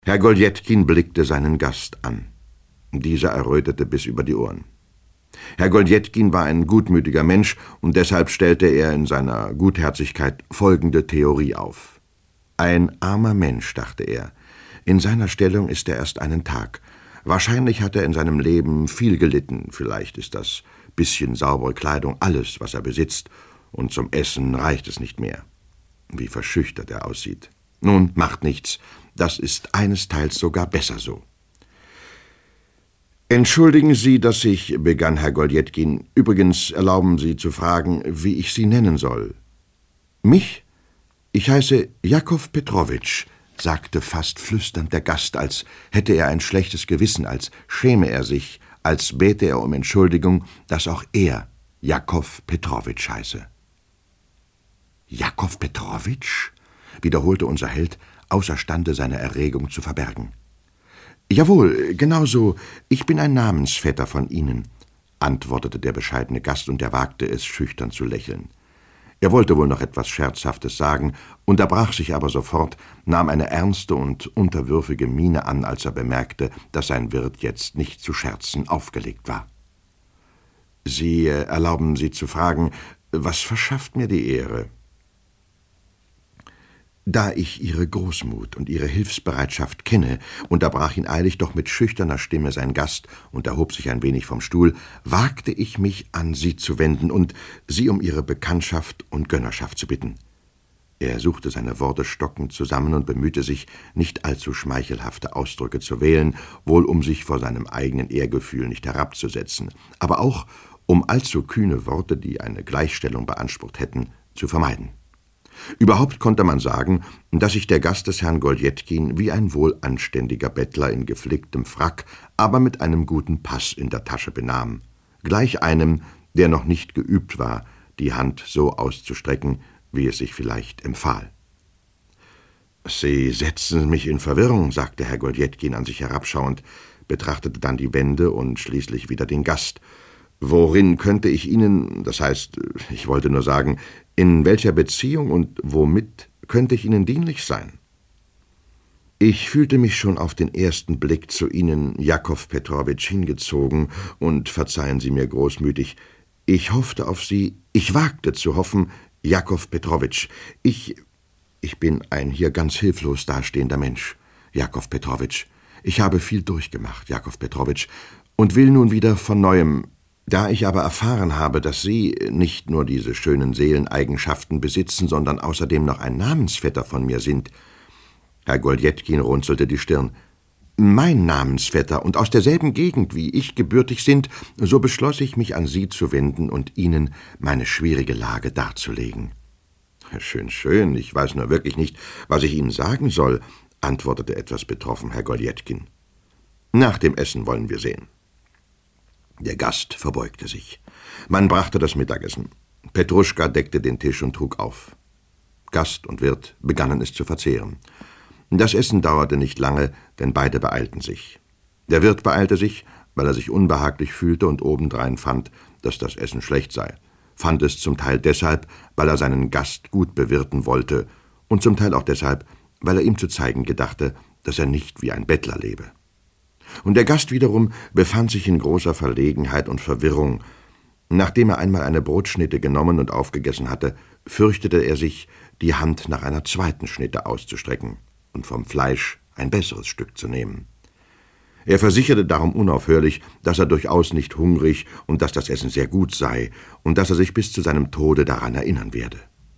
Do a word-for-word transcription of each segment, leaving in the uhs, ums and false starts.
Herr Goljetkin blickte seinen Gast an. Dieser errötete bis über die Ohren. Herr Goljetkin war ein gutmütiger Mensch, und deshalb stellte er in seiner Gutherzigkeit folgende Theorie auf. Ein armer Mensch, dachte er. In seiner Stellung ist er erst einen Tag. Wahrscheinlich hat er in seinem Leben viel gelitten. Vielleicht ist das bisschen saubere Kleidung alles, was er besitzt, und zum Essen reicht es nicht mehr. Wie verschüchtert er aussieht. Nun, macht nichts. Das ist einesteils sogar besser so. »Entschuldigen Sie, dass ich«, begann Herr Goljetkin, »übrigens erlauben Sie zu fragen, wie ich Sie nennen soll.« »Mich? Ich heiße Jakow Petrowitsch«, sagte fast flüsternd der Gast, als hätte er ein schlechtes Gewissen, als schäme er sich, als bäte er um Entschuldigung, dass auch er Jakow Petrowitsch heiße. »Jakow Petrowitsch?« wiederholte unser Held, außerstande seine Erregung zu verbergen. »Jawohl, genau so. Ich bin ein Namensvetter von Ihnen«, antwortete der bescheidene Gast, und er wagte es, schüchtern zu lächeln. Er wollte wohl noch etwas Scherzhaftes sagen, unterbrach sich aber sofort, nahm eine ernste und unterwürfige Miene an, als er bemerkte, dass sein Wirt jetzt nicht zu scherzen aufgelegt war. »Sie äh, erlauben Sie zu fragen, was verschafft mir die Ehre?« »Da ich Ihre Großmut und Ihre Hilfsbereitschaft kenne«, unterbrach ihn eilig, doch mit schüchterner Stimme sein Gast und erhob sich ein wenig vom Stuhl, »wagte ich mich an Sie zu wenden und Sie um Ihre Bekanntschaft und Gönnerschaft zu bitten.« Er suchte seine Worte stockend zusammen und bemühte sich, nicht allzu schmeichelhafte Ausdrücke zu wählen, wohl um sich vor seinem eigenen Ehrgefühl nicht herabzusetzen, aber auch um allzu kühne Worte, die eine Gleichstellung beansprucht hätten, zu vermeiden. Überhaupt konnte man sagen, dass sich der Gast des Herrn Goljetkin wie ein wohlanständiger Bettler in geflicktem Frack, aber mit einem guten Pass in der Tasche benahm, gleich einem, der noch nicht geübt war, die Hand so auszustrecken, wie es sich vielleicht empfahl. »Sie setzen mich in Verwirrung«, sagte Herr Goljetkin an sich herabschauend, betrachtete dann die Wände und schließlich wieder den Gast. »Worin könnte ich Ihnen, das heißt, ich wollte nur sagen, in welcher Beziehung und womit könnte ich Ihnen dienlich sein?« »Ich fühlte mich schon auf den ersten Blick zu Ihnen, Jakow Petrowitsch, hingezogen, und verzeihen Sie mir großmütig, ich hoffte auf Sie, ich wagte zu hoffen, Jakow Petrowitsch, ich, ich bin ein hier ganz hilflos dastehender Mensch, Jakow Petrowitsch. Ich habe viel durchgemacht, Jakow Petrowitsch, und will nun wieder von Neuem. Da ich aber erfahren habe, dass Sie nicht nur diese schönen Seeleneigenschaften besitzen, sondern außerdem noch ein Namensvetter von mir sind.« Herr Goljetkin runzelte die Stirn. »Mein Namensvetter und aus derselben Gegend wie ich gebürtig sind, so beschloss ich, mich an Sie zu wenden und Ihnen meine schwierige Lage darzulegen.« »Schön, schön, ich weiß nur wirklich nicht, was ich Ihnen sagen soll«, antwortete etwas betroffen Herr Goljetkin. »Nach dem Essen wollen wir sehen.« Der Gast verbeugte sich. Man brachte das Mittagessen. Petruschka deckte den Tisch und trug auf. Gast und Wirt begannen es zu verzehren. Das Essen dauerte nicht lange, denn beide beeilten sich. Der Wirt beeilte sich, weil er sich unbehaglich fühlte und obendrein fand, dass das Essen schlecht sei. Fand es zum Teil deshalb, weil er seinen Gast gut bewirten wollte, und zum Teil auch deshalb, weil er ihm zu zeigen gedachte, dass er nicht wie ein Bettler lebe. Und der Gast wiederum befand sich in großer Verlegenheit und Verwirrung. Nachdem er einmal eine Brotschnitte genommen und aufgegessen hatte, fürchtete er sich, die Hand nach einer zweiten Schnitte auszustrecken und vom Fleisch ein besseres Stück zu nehmen. Er versicherte darum unaufhörlich, dass er durchaus nicht hungrig und dass das Essen sehr gut sei und dass er sich bis zu seinem Tode daran erinnern werde.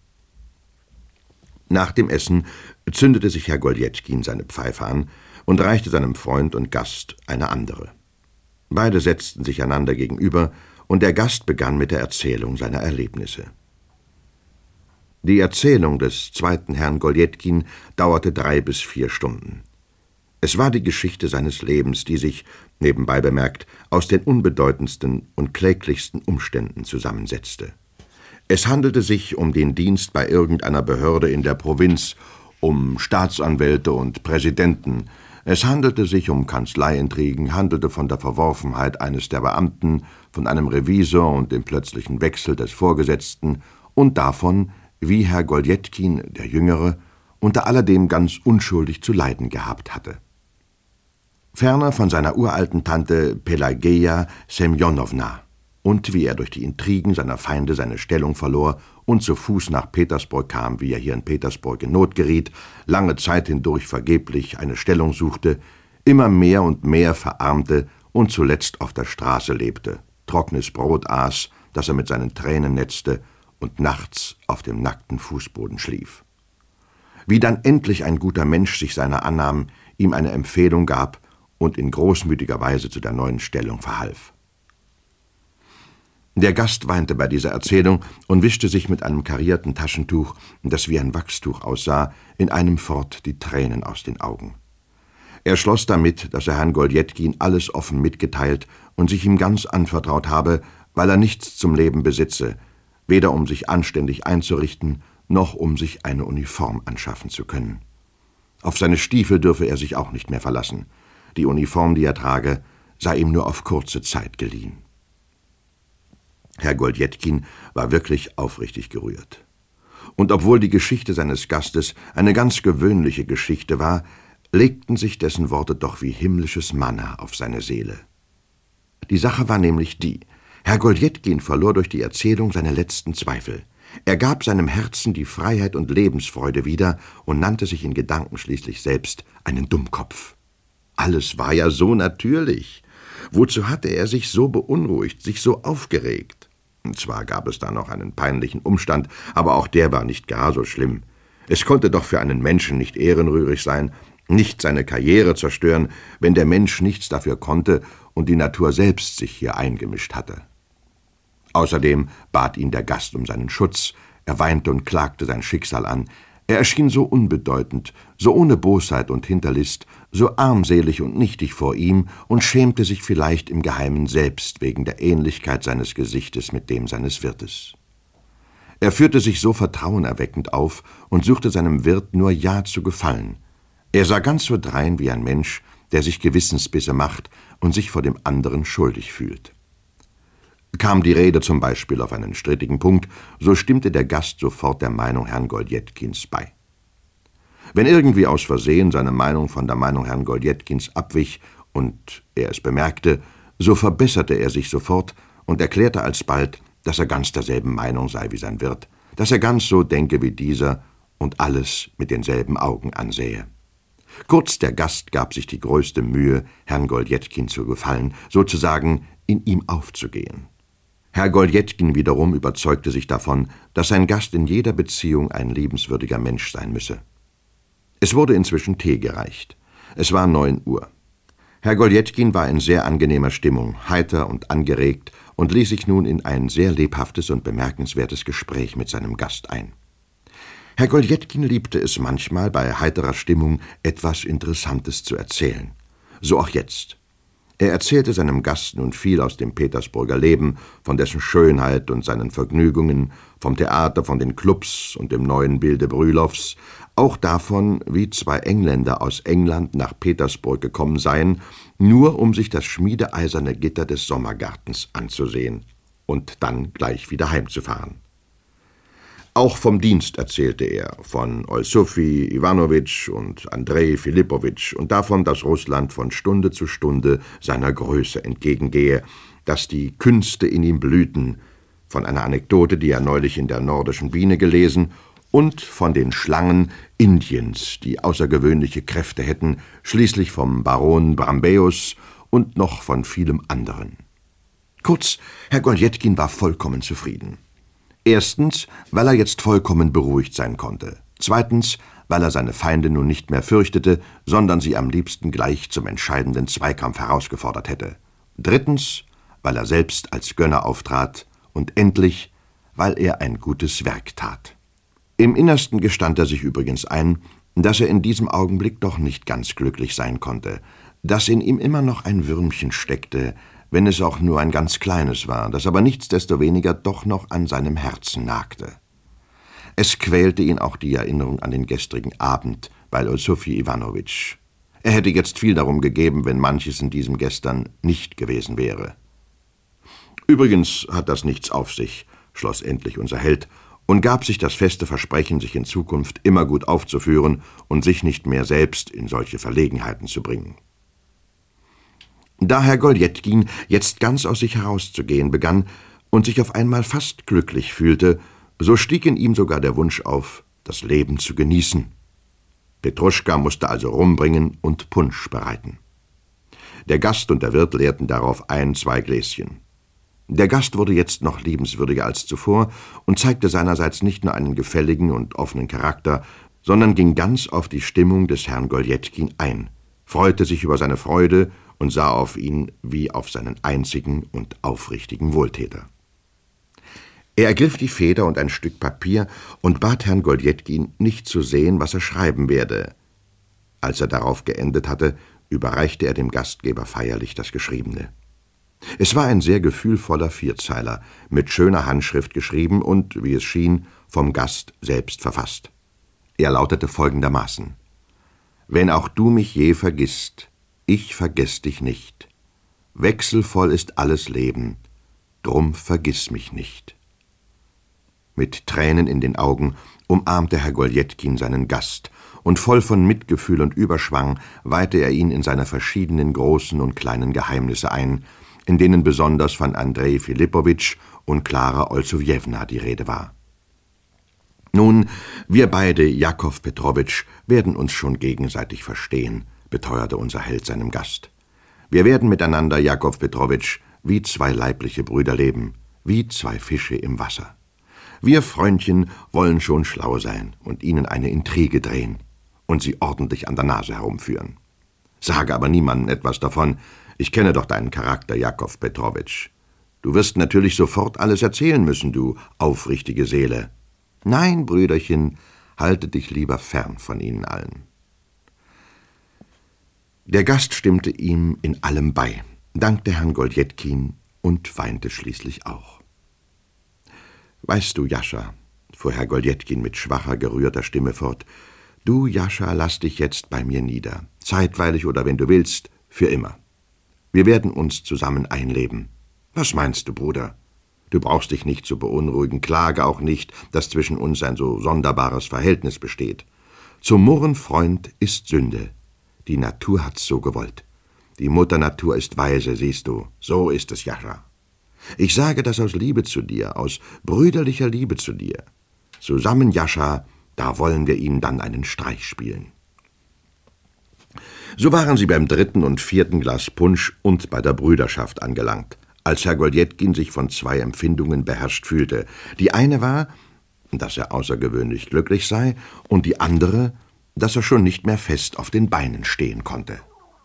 Nach dem Essen zündete sich Herr Goljetkin seine Pfeife an und reichte seinem Freund und Gast eine andere. Beide setzten sich einander gegenüber, und der Gast begann mit der Erzählung seiner Erlebnisse. Die Erzählung des zweiten Herrn Goljetkin dauerte drei bis vier Stunden. Es war die Geschichte seines Lebens, die sich, nebenbei bemerkt, aus den unbedeutendsten und kläglichsten Umständen zusammensetzte. Es handelte sich um den Dienst bei irgendeiner Behörde in der Provinz, um Staatsanwälte und Präsidenten. Es handelte sich um Kanzleiintrigen, handelte von der Verworfenheit eines der Beamten, von einem Revisor und dem plötzlichen Wechsel des Vorgesetzten und davon, wie Herr Goljetkin, der Jüngere, unter alledem ganz unschuldig zu leiden gehabt hatte. Ferner von seiner uralten Tante Pelageia Semjonowna und wie er durch die Intrigen seiner Feinde seine Stellung verlor und zu Fuß nach Petersburg kam, wie er hier in Petersburg in Not geriet, lange Zeit hindurch vergeblich eine Stellung suchte, immer mehr und mehr verarmte und zuletzt auf der Straße lebte, trockenes Brot aß, das er mit seinen Tränen netzte und nachts auf dem nackten Fußboden schlief. Wie dann endlich ein guter Mensch sich seiner annahm, ihm eine Empfehlung gab und in großmütiger Weise zu der neuen Stellung verhalf. Der Gast weinte bei dieser Erzählung und wischte sich mit einem karierten Taschentuch, das wie ein Wachstuch aussah, in einem fort die Tränen aus den Augen. Er schloss damit, dass er Herrn Goldjetkin alles offen mitgeteilt und sich ihm ganz anvertraut habe, weil er nichts zum Leben besitze, weder um sich anständig einzurichten, noch um sich eine Uniform anschaffen zu können. Auf seine Stiefel dürfe er sich auch nicht mehr verlassen. Die Uniform, die er trage, sei ihm nur auf kurze Zeit geliehen. Herr Goldjetkin war wirklich aufrichtig gerührt. Und obwohl die Geschichte seines Gastes eine ganz gewöhnliche Geschichte war, legten sich dessen Worte doch wie himmlisches Manna auf seine Seele. Die Sache war nämlich die: Herr Goldjetkin verlor durch die Erzählung seine letzten Zweifel. Er gab seinem Herzen die Freiheit und Lebensfreude wieder und nannte sich in Gedanken schließlich selbst einen Dummkopf. Alles war ja so natürlich. Wozu hatte er sich so beunruhigt, sich so aufgeregt? Zwar gab es da noch einen peinlichen Umstand, aber auch der war nicht gar so schlimm. Es konnte doch für einen Menschen nicht ehrenrührig sein, nicht seine Karriere zerstören, wenn der Mensch nichts dafür konnte und die Natur selbst sich hier eingemischt hatte. Außerdem bat ihn der Gast um seinen Schutz, er weinte und klagte sein Schicksal an. Er erschien so unbedeutend, so ohne Bosheit und Hinterlist, so armselig und nichtig vor ihm und schämte sich vielleicht im Geheimen selbst wegen der Ähnlichkeit seines Gesichtes mit dem seines Wirtes. Er führte sich so vertrauenerweckend auf und suchte seinem Wirt nur ja zu gefallen. Er sah ganz so drein wie ein Mensch, der sich Gewissensbisse macht und sich vor dem anderen schuldig fühlt. Kam die Rede zum Beispiel auf einen strittigen Punkt, so stimmte der Gast sofort der Meinung Herrn Goldjetkins bei. Wenn irgendwie aus Versehen seine Meinung von der Meinung Herrn Goldjetkins abwich und er es bemerkte, so verbesserte er sich sofort und erklärte alsbald, dass er ganz derselben Meinung sei wie sein Wirt, dass er ganz so denke wie dieser und alles mit denselben Augen ansähe. Kurz, der Gast gab sich die größte Mühe, Herrn Goldjetkin zu gefallen, sozusagen in ihm aufzugehen. Herr Goldjetkin wiederum überzeugte sich davon, dass sein Gast in jeder Beziehung ein liebenswürdiger Mensch sein müsse. Es wurde inzwischen Tee gereicht. Es war neun Uhr. Herr Goldjetkin war in sehr angenehmer Stimmung, heiter und angeregt und ließ sich nun in ein sehr lebhaftes und bemerkenswertes Gespräch mit seinem Gast ein. Herr Goldjetkin liebte es manchmal, bei heiterer Stimmung etwas Interessantes zu erzählen. So auch jetzt. Er erzählte seinem Gast nun viel aus dem Petersburger Leben, von dessen Schönheit und seinen Vergnügungen, vom Theater, von den Clubs und dem neuen Bilde Brülows, auch davon, wie zwei Engländer aus England nach Petersburg gekommen seien, nur um sich das schmiedeeiserne Gitter des Sommergartens anzusehen und dann gleich wieder heimzufahren. Auch vom Dienst erzählte er, von Olsufi Iwanowitsch und Andrei Philippowitsch und davon, dass Russland von Stunde zu Stunde seiner Größe entgegengehe, dass die Künste in ihm blühten, von einer Anekdote, die er neulich in der Nordischen Biene gelesen, und von den Schlangen Indiens, die außergewöhnliche Kräfte hätten, schließlich vom Baron Brambeus und noch von vielem anderen. Kurz, Herr Goldjetkin war vollkommen zufrieden. Erstens, weil er jetzt vollkommen beruhigt sein konnte. Zweitens, weil er seine Feinde nun nicht mehr fürchtete, sondern sie am liebsten gleich zum entscheidenden Zweikampf herausgefordert hätte. Drittens, weil er selbst als Gönner auftrat. Und endlich, weil er ein gutes Werk tat. Im Innersten gestand er sich übrigens ein, dass er in diesem Augenblick doch nicht ganz glücklich sein konnte, dass in ihm immer noch ein Würmchen steckte, wenn es auch nur ein ganz kleines war, das aber nichtsdestoweniger doch noch an seinem Herzen nagte. Es quälte ihn auch die Erinnerung an den gestrigen Abend bei Olsufi Iwanowitsch. Er hätte jetzt viel darum gegeben, wenn manches in diesem Gestern nicht gewesen wäre. Übrigens hat das nichts auf sich, schloss endlich unser Held und gab sich das feste Versprechen, sich in Zukunft immer gut aufzuführen und sich nicht mehr selbst in solche Verlegenheiten zu bringen. Da Herr Goljetkin jetzt ganz aus sich herauszugehen begann und sich auf einmal fast glücklich fühlte, so stieg in ihm sogar der Wunsch auf, das Leben zu genießen. Petruschka musste also rumbringen und Punsch bereiten. Der Gast und der Wirt leerten darauf ein, zwei Gläschen. Der Gast wurde jetzt noch liebenswürdiger als zuvor und zeigte seinerseits nicht nur einen gefälligen und offenen Charakter, sondern ging ganz auf die Stimmung des Herrn Goljetkin ein, freute sich über seine Freude und sah auf ihn wie auf seinen einzigen und aufrichtigen Wohltäter. Er ergriff die Feder und ein Stück Papier und bat Herrn Goljetkin, nicht zu sehen, was er schreiben werde. Als er darauf geendet hatte, überreichte er dem Gastgeber feierlich das Geschriebene. Es war ein sehr gefühlvoller Vierzeiler, mit schöner Handschrift geschrieben und, wie es schien, vom Gast selbst verfasst. Er lautete folgendermaßen: »Wenn auch du mich je vergisst, ich vergess dich nicht. Wechselvoll ist alles Leben, drum vergiss mich nicht.« Mit Tränen in den Augen umarmte Herr Goljetkin seinen Gast, und voll von Mitgefühl und Überschwang weihte er ihn in seine verschiedenen großen und kleinen Geheimnisse ein, in denen besonders von Andrej Filippowitsch und Klara Olsowjewna die Rede war. »Nun, wir beide, Jakow Petrowitsch, werden uns schon gegenseitig verstehen«, beteuerte unser Held seinem Gast. »Wir werden miteinander, Jakow Petrowitsch, wie zwei leibliche Brüder leben, wie zwei Fische im Wasser. Wir Freundchen wollen schon schlau sein und ihnen eine Intrige drehen und sie ordentlich an der Nase herumführen. Sage aber niemandem etwas davon. Ich kenne doch deinen Charakter, Jakow Petrowitsch. Du wirst natürlich sofort alles erzählen müssen, du aufrichtige Seele. Nein, Brüderchen, halte dich lieber fern von ihnen allen.« Der Gast stimmte ihm in allem bei, dankte Herrn Goljetkin und weinte schließlich auch. »Weißt du, Jascha«, fuhr Herr Goljetkin mit schwacher, gerührter Stimme fort, »du, Jascha, lass dich jetzt bei mir nieder, zeitweilig oder, wenn du willst, für immer. Wir werden uns zusammen einleben. Was meinst du, Bruder? Du brauchst dich nicht zu beunruhigen, klage auch nicht, dass zwischen uns ein so sonderbares Verhältnis besteht. Zum Murren, Freund, ist Sünde. Die Natur hat's so gewollt. Die Mutter Natur ist weise, siehst du, so ist es, Jascha. Ich sage das aus Liebe zu dir, aus brüderlicher Liebe zu dir. Zusammen, Jascha, da wollen wir ihm dann einen Streich spielen.« So waren sie beim dritten und vierten Glas Punsch und bei der Brüderschaft angelangt, als Herr Goljetkin sich von zwei Empfindungen beherrscht fühlte. Die eine war, dass er außergewöhnlich glücklich sei, und die andere, dass er schon nicht mehr fest auf den Beinen stehen konnte.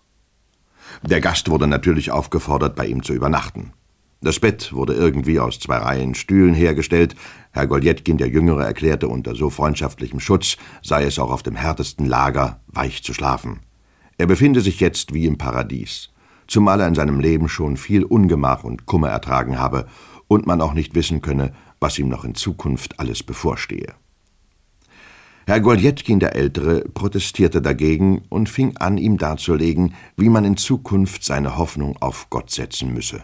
Der Gast wurde natürlich aufgefordert, bei ihm zu übernachten. Das Bett wurde irgendwie aus zwei Reihen Stühlen hergestellt. Herr Goljetkin, der Jüngere, erklärte, unter so freundschaftlichem Schutz sei es auch auf dem härtesten Lager weich zu schlafen. Er befinde sich jetzt wie im Paradies, zumal er in seinem Leben schon viel Ungemach und Kummer ertragen habe und man auch nicht wissen könne, was ihm noch in Zukunft alles bevorstehe. Herr Goljetkin, der Ältere, protestierte dagegen und fing an, ihm darzulegen, wie man in Zukunft seine Hoffnung auf Gott setzen müsse.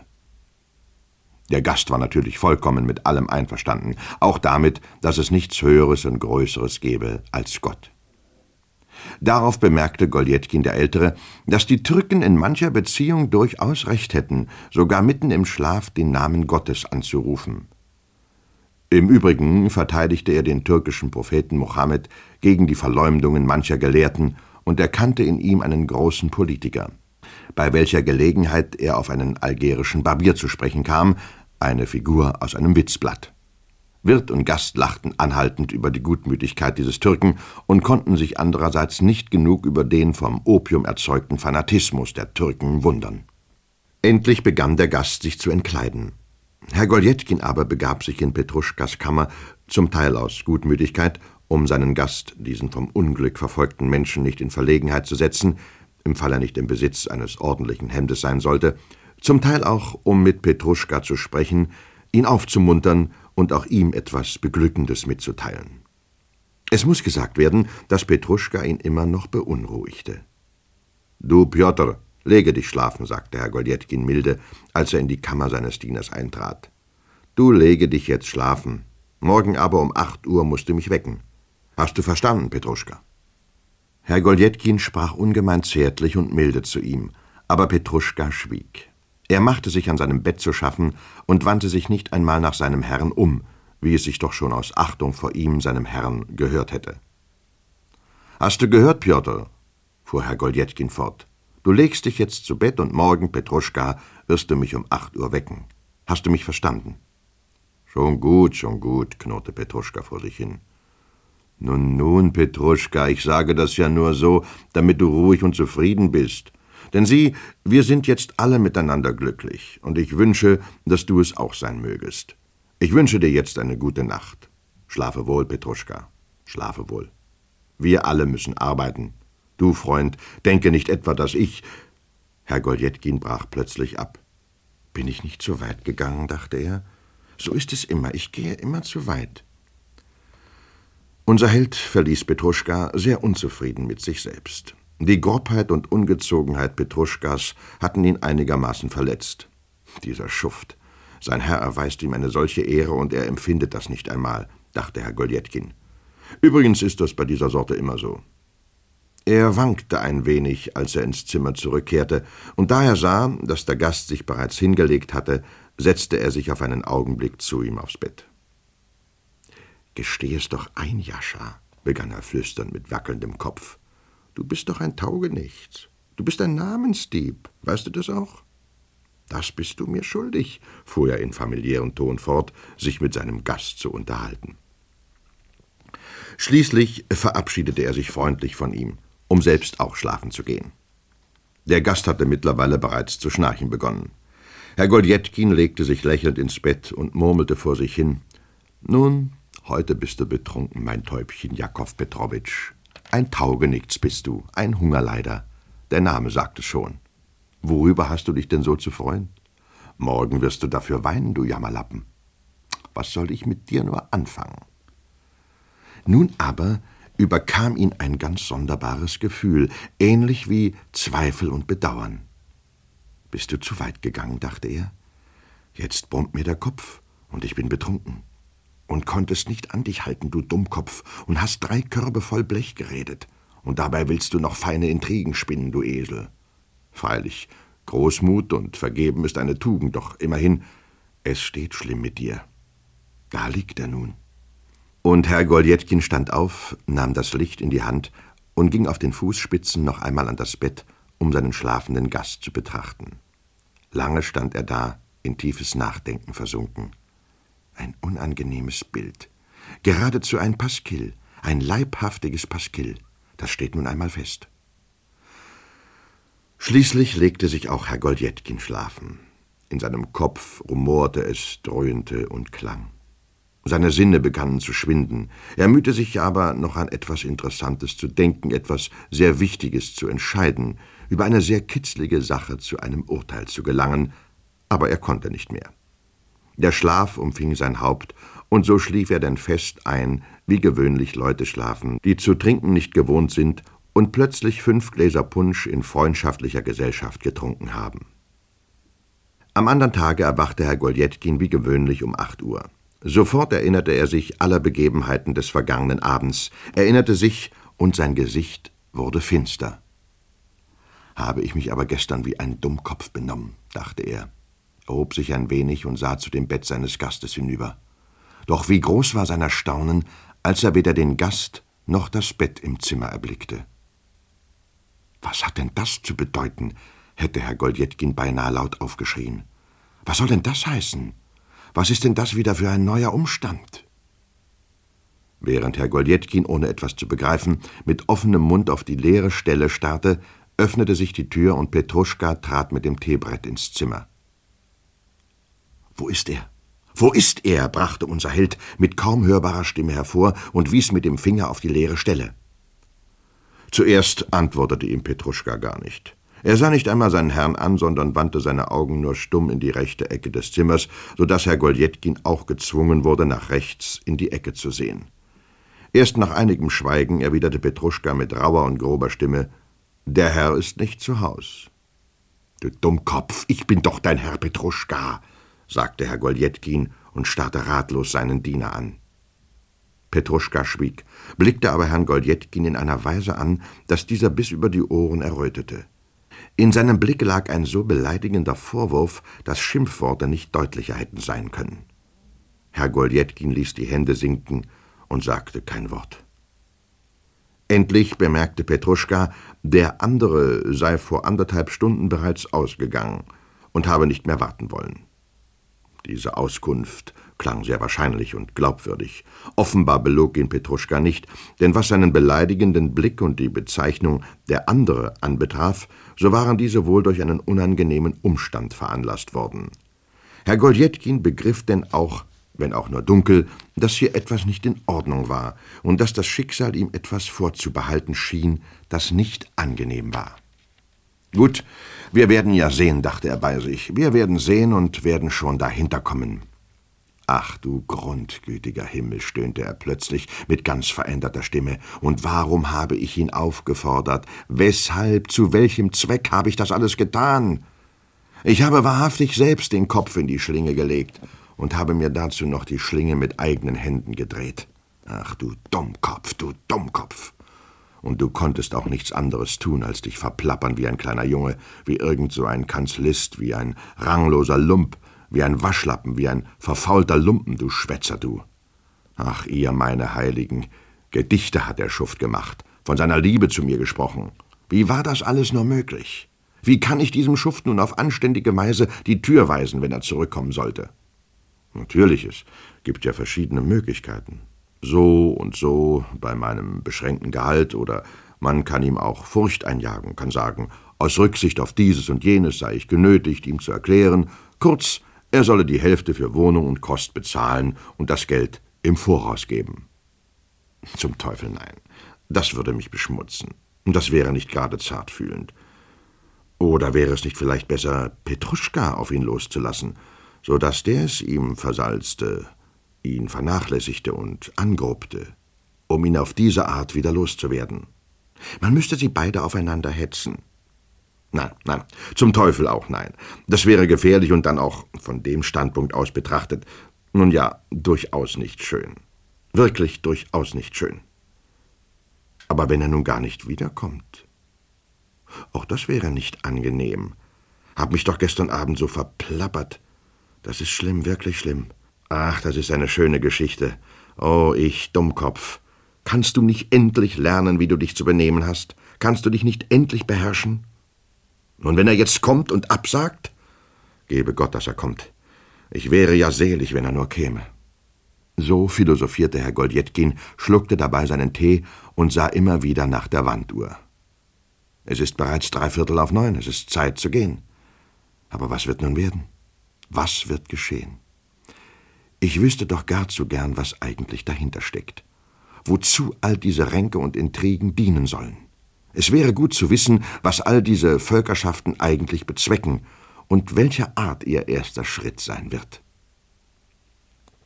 Der Gast war natürlich vollkommen mit allem einverstanden, auch damit, dass es nichts Höheres und Größeres gäbe als Gott. Darauf bemerkte Goljetkin der Ältere, dass die Türken in mancher Beziehung durchaus recht hätten, sogar mitten im Schlaf den Namen Gottes anzurufen. Im Übrigen verteidigte er den türkischen Propheten Mohammed gegen die Verleumdungen mancher Gelehrten und erkannte in ihm einen großen Politiker, bei welcher Gelegenheit er auf einen algerischen Barbier zu sprechen kam, eine Figur aus einem Witzblatt. Wirt und Gast lachten anhaltend über die Gutmütigkeit dieses Türken und konnten sich andererseits nicht genug über den vom Opium erzeugten Fanatismus der Türken wundern. Endlich begann der Gast sich zu entkleiden. Herr Goljetkin aber begab sich in Petruschkas Kammer, zum Teil aus Gutmütigkeit, um seinen Gast, diesen vom Unglück verfolgten Menschen, nicht in Verlegenheit zu setzen, im Fall er nicht im Besitz eines ordentlichen Hemdes sein sollte, zum Teil auch, um mit Petruschka zu sprechen, ihn aufzumuntern und auch ihm etwas Beglückendes mitzuteilen. Es muss gesagt werden, dass Petruschka ihn immer noch beunruhigte. »Du, Pjotr, lege dich schlafen«, sagte Herr Goljetkin milde, als er in die Kammer seines Dieners eintrat. »Du lege dich jetzt schlafen. Morgen aber um acht Uhr musst du mich wecken. Hast du verstanden, Petruschka?« Herr Goljetkin sprach ungemein zärtlich und milde zu ihm, Aber Petruschka schwieg. Er machte sich an seinem Bett zu schaffen und wandte sich nicht einmal nach seinem Herrn um, wie es sich doch schon aus Achtung vor ihm, seinem Herrn, gehört hätte. »Hast du gehört, Pjotr?« fuhr Herr Goldjetkin fort. »Du legst dich jetzt zu Bett und morgen, Petruschka, wirst du mich um acht Uhr wecken. Hast du mich verstanden?« »Schon gut, schon gut«, knurrte Petruschka vor sich hin. »Nun, nun, Petruschka, ich sage das ja nur so, damit du ruhig und zufrieden bist. Denn sieh, wir sind jetzt alle miteinander glücklich, und ich wünsche, dass du es auch sein mögest. Ich wünsche dir jetzt eine gute Nacht. Schlafe wohl, Petruschka, schlafe wohl. Wir alle müssen arbeiten. Du, Freund, denke nicht etwa, dass ich...« Herr Goldjetkin brach plötzlich ab. »Bin ich nicht zu weit gegangen?« dachte er. »So ist es immer, ich gehe immer zu weit.« Unser Held verließ Petruschka sehr unzufrieden mit sich selbst. Die Grobheit und Ungezogenheit Petruschkas hatten ihn einigermaßen verletzt. Dieser Schuft. Sein Herr erweist ihm eine solche Ehre, und er empfindet das nicht einmal, dachte Herr Goldjetkin. Übrigens ist das bei dieser Sorte immer so. Er wankte ein wenig, als er ins Zimmer zurückkehrte, und da er sah, dass der Gast sich bereits hingelegt hatte, setzte er sich auf einen Augenblick zu ihm aufs Bett. »Gesteh es doch ein, Jascha«, begann er flüsternd mit wackelndem Kopf. »Du bist doch ein Taugenichts. Du bist ein Namensdieb. Weißt du das auch?« »Das bist du mir schuldig«, fuhr er in familiärem Ton fort, sich mit seinem Gast zu unterhalten. Schließlich verabschiedete er sich freundlich von ihm, um selbst auch schlafen zu gehen. Der Gast hatte mittlerweile bereits zu schnarchen begonnen. Herr Goldjetkin legte sich lächelnd ins Bett und murmelte vor sich hin: »Nun, heute bist du betrunken, mein Täubchen Jakow Petrowitsch. Ein Taugenichts bist du, ein Hungerleider. Der Name sagt es schon. Worüber hast du dich denn so zu freuen? Morgen wirst du dafür weinen, du Jammerlappen. Was soll ich mit dir nur anfangen?« Nun aber überkam ihn ein ganz sonderbares Gefühl, ähnlich wie Zweifel und Bedauern. »Bist du zu weit gegangen?« dachte er. »Jetzt brummt mir der Kopf, und ich bin betrunken. Und konntest nicht an dich halten, du Dummkopf, und hast drei Körbe voll Blech geredet. Und dabei willst du noch feine Intrigen spinnen, du Esel. Freilich, Großmut und Vergeben ist eine Tugend, doch immerhin, es steht schlimm mit dir. Da liegt er nun.« Und Herr Goldjetkin stand auf, nahm das Licht in die Hand und ging auf den Fußspitzen noch einmal an das Bett, um seinen schlafenden Gast zu betrachten. Lange stand er da, in tiefes Nachdenken versunken. Ein unangenehmes Bild. Geradezu ein Pasquill, ein leibhaftiges Pasquill. Das steht nun einmal fest. Schließlich legte sich auch Herr Goldjetkin schlafen. In seinem Kopf rumorte es, dröhnte und klang. Seine Sinne begannen zu schwinden. Er mühte sich aber, noch an etwas Interessantes zu denken, etwas sehr Wichtiges zu entscheiden, über eine sehr kitzlige Sache zu einem Urteil zu gelangen, aber er konnte nicht mehr. Der Schlaf umfing sein Haupt, und so schlief er denn fest ein, wie gewöhnlich Leute schlafen, die zu trinken nicht gewohnt sind und plötzlich fünf Gläser Punsch in freundschaftlicher Gesellschaft getrunken haben. Am andern Tage erwachte Herr Goldjetkin wie gewöhnlich um acht Uhr. Sofort erinnerte er sich aller Begebenheiten des vergangenen Abends, erinnerte sich, und sein Gesicht wurde finster. »Habe ich mich aber gestern wie ein Dummkopf benommen«, dachte er, erhob sich ein wenig und sah zu dem Bett seines Gastes hinüber. Doch wie groß war sein Erstaunen, als er weder den Gast noch das Bett im Zimmer erblickte. »Was hat denn das zu bedeuten?«, hätte Herr Goldjetkin beinahe laut aufgeschrien. »Was soll denn das heißen? Was ist denn das wieder für ein neuer Umstand?« Während Herr Goldjetkin, ohne etwas zu begreifen, mit offenem Mund auf die leere Stelle starrte, öffnete sich die Tür und Petruschka trat mit dem Teebrett ins Zimmer. »Wo ist er? Wo ist er?« brachte unser Held mit kaum hörbarer Stimme hervor und wies mit dem Finger auf die leere Stelle. Zuerst antwortete ihm Petruschka gar nicht. Er sah nicht einmal seinen Herrn an, sondern wandte seine Augen nur stumm in die rechte Ecke des Zimmers, so dass Herr Goldjetkin auch gezwungen wurde, nach rechts in die Ecke zu sehen. Erst nach einigem Schweigen erwiderte Petruschka mit rauer und grober Stimme: »Der Herr ist nicht zu Haus.« »Du Dummkopf, ich bin doch dein Herr Petruschka«, sagte Herr Goldjetkin und starrte ratlos seinen Diener an. Petruschka schwieg, blickte aber Herrn Goldjetkin in einer Weise an, dass dieser bis über die Ohren errötete. In seinem Blick lag ein so beleidigender Vorwurf, dass Schimpfworte nicht deutlicher hätten sein können. Herr Goldjetkin ließ die Hände sinken und sagte kein Wort. Endlich bemerkte Petruschka, der andere sei vor anderthalb Stunden bereits ausgegangen und habe nicht mehr warten wollen. Diese Auskunft klang sehr wahrscheinlich und glaubwürdig. Offenbar belog ihn Petruschka nicht, denn was seinen beleidigenden Blick und die Bezeichnung »der andere« anbetraf, so waren diese wohl durch einen unangenehmen Umstand veranlasst worden. Herr Goldjetkin begriff denn auch, wenn auch nur dunkel, dass hier etwas nicht in Ordnung war und dass das Schicksal ihm etwas vorzubehalten schien, das nicht angenehm war. »Gut, wir werden ja sehen«, dachte er bei sich. »Wir werden sehen und werden schon dahinter kommen.« »Ach, du grundgütiger Himmel«, stöhnte er plötzlich mit ganz veränderter Stimme. »Und warum habe ich ihn aufgefordert? Weshalb, zu welchem Zweck habe ich das alles getan? Ich habe wahrhaftig selbst den Kopf in die Schlinge gelegt und habe mir dazu noch die Schlinge mit eigenen Händen gedreht. Ach, du Dummkopf, du Dummkopf! Und du konntest auch nichts anderes tun, als dich verplappern wie ein kleiner Junge, wie irgend so ein Kanzlist, wie ein rangloser Lump, wie ein Waschlappen, wie ein verfaulter Lumpen, du Schwätzer, du. Ach, ihr meine Heiligen, Gedichte hat der Schuft gemacht, von seiner Liebe zu mir gesprochen. Wie war das alles nur möglich? Wie kann ich diesem Schuft nun auf anständige Weise die Tür weisen, wenn er zurückkommen sollte? Natürlich, es gibt ja verschiedene Möglichkeiten. So und so bei meinem beschränkten Gehalt, oder man kann ihm auch Furcht einjagen, kann sagen, aus Rücksicht auf dieses und jenes sei ich genötigt, ihm zu erklären, kurz, er solle die Hälfte für Wohnung und Kost bezahlen und das Geld im Voraus geben. Zum Teufel nein, das würde mich beschmutzen, und das wäre nicht gerade zartfühlend. Oder wäre es nicht vielleicht besser, Petruschka auf ihn loszulassen, so dass der es ihm versalzte, ihn vernachlässigte und angrobte, um ihn auf diese Art wieder loszuwerden. Man müsste sie beide aufeinander hetzen. Nein, nein, zum Teufel auch nein. Das wäre gefährlich und dann auch von dem Standpunkt aus betrachtet, nun ja, durchaus nicht schön. Wirklich durchaus nicht schön. Aber wenn er nun gar nicht wiederkommt? Auch das wäre nicht angenehm. Hab mich doch gestern Abend so verplappert. Das ist schlimm, wirklich schlimm. Ach, das ist eine schöne Geschichte. Oh, ich Dummkopf. Kannst du nicht endlich lernen, wie du dich zu benehmen hast? Kannst du dich nicht endlich beherrschen? Und wenn er jetzt kommt und absagt? Gebe Gott, dass er kommt. Ich wäre ja selig, wenn er nur käme. So philosophierte Herr Goldjetkin, schluckte dabei seinen Tee und sah immer wieder nach der Wanduhr. Es ist bereits dreiviertel auf neun, es ist Zeit zu gehen. Aber was wird nun werden? Was wird geschehen? Ich wüsste doch gar zu gern, was eigentlich dahinter steckt. Wozu all diese Ränke und Intrigen dienen sollen. Es wäre gut zu wissen, was all diese Völkerschaften eigentlich bezwecken und welcher Art ihr erster Schritt sein wird.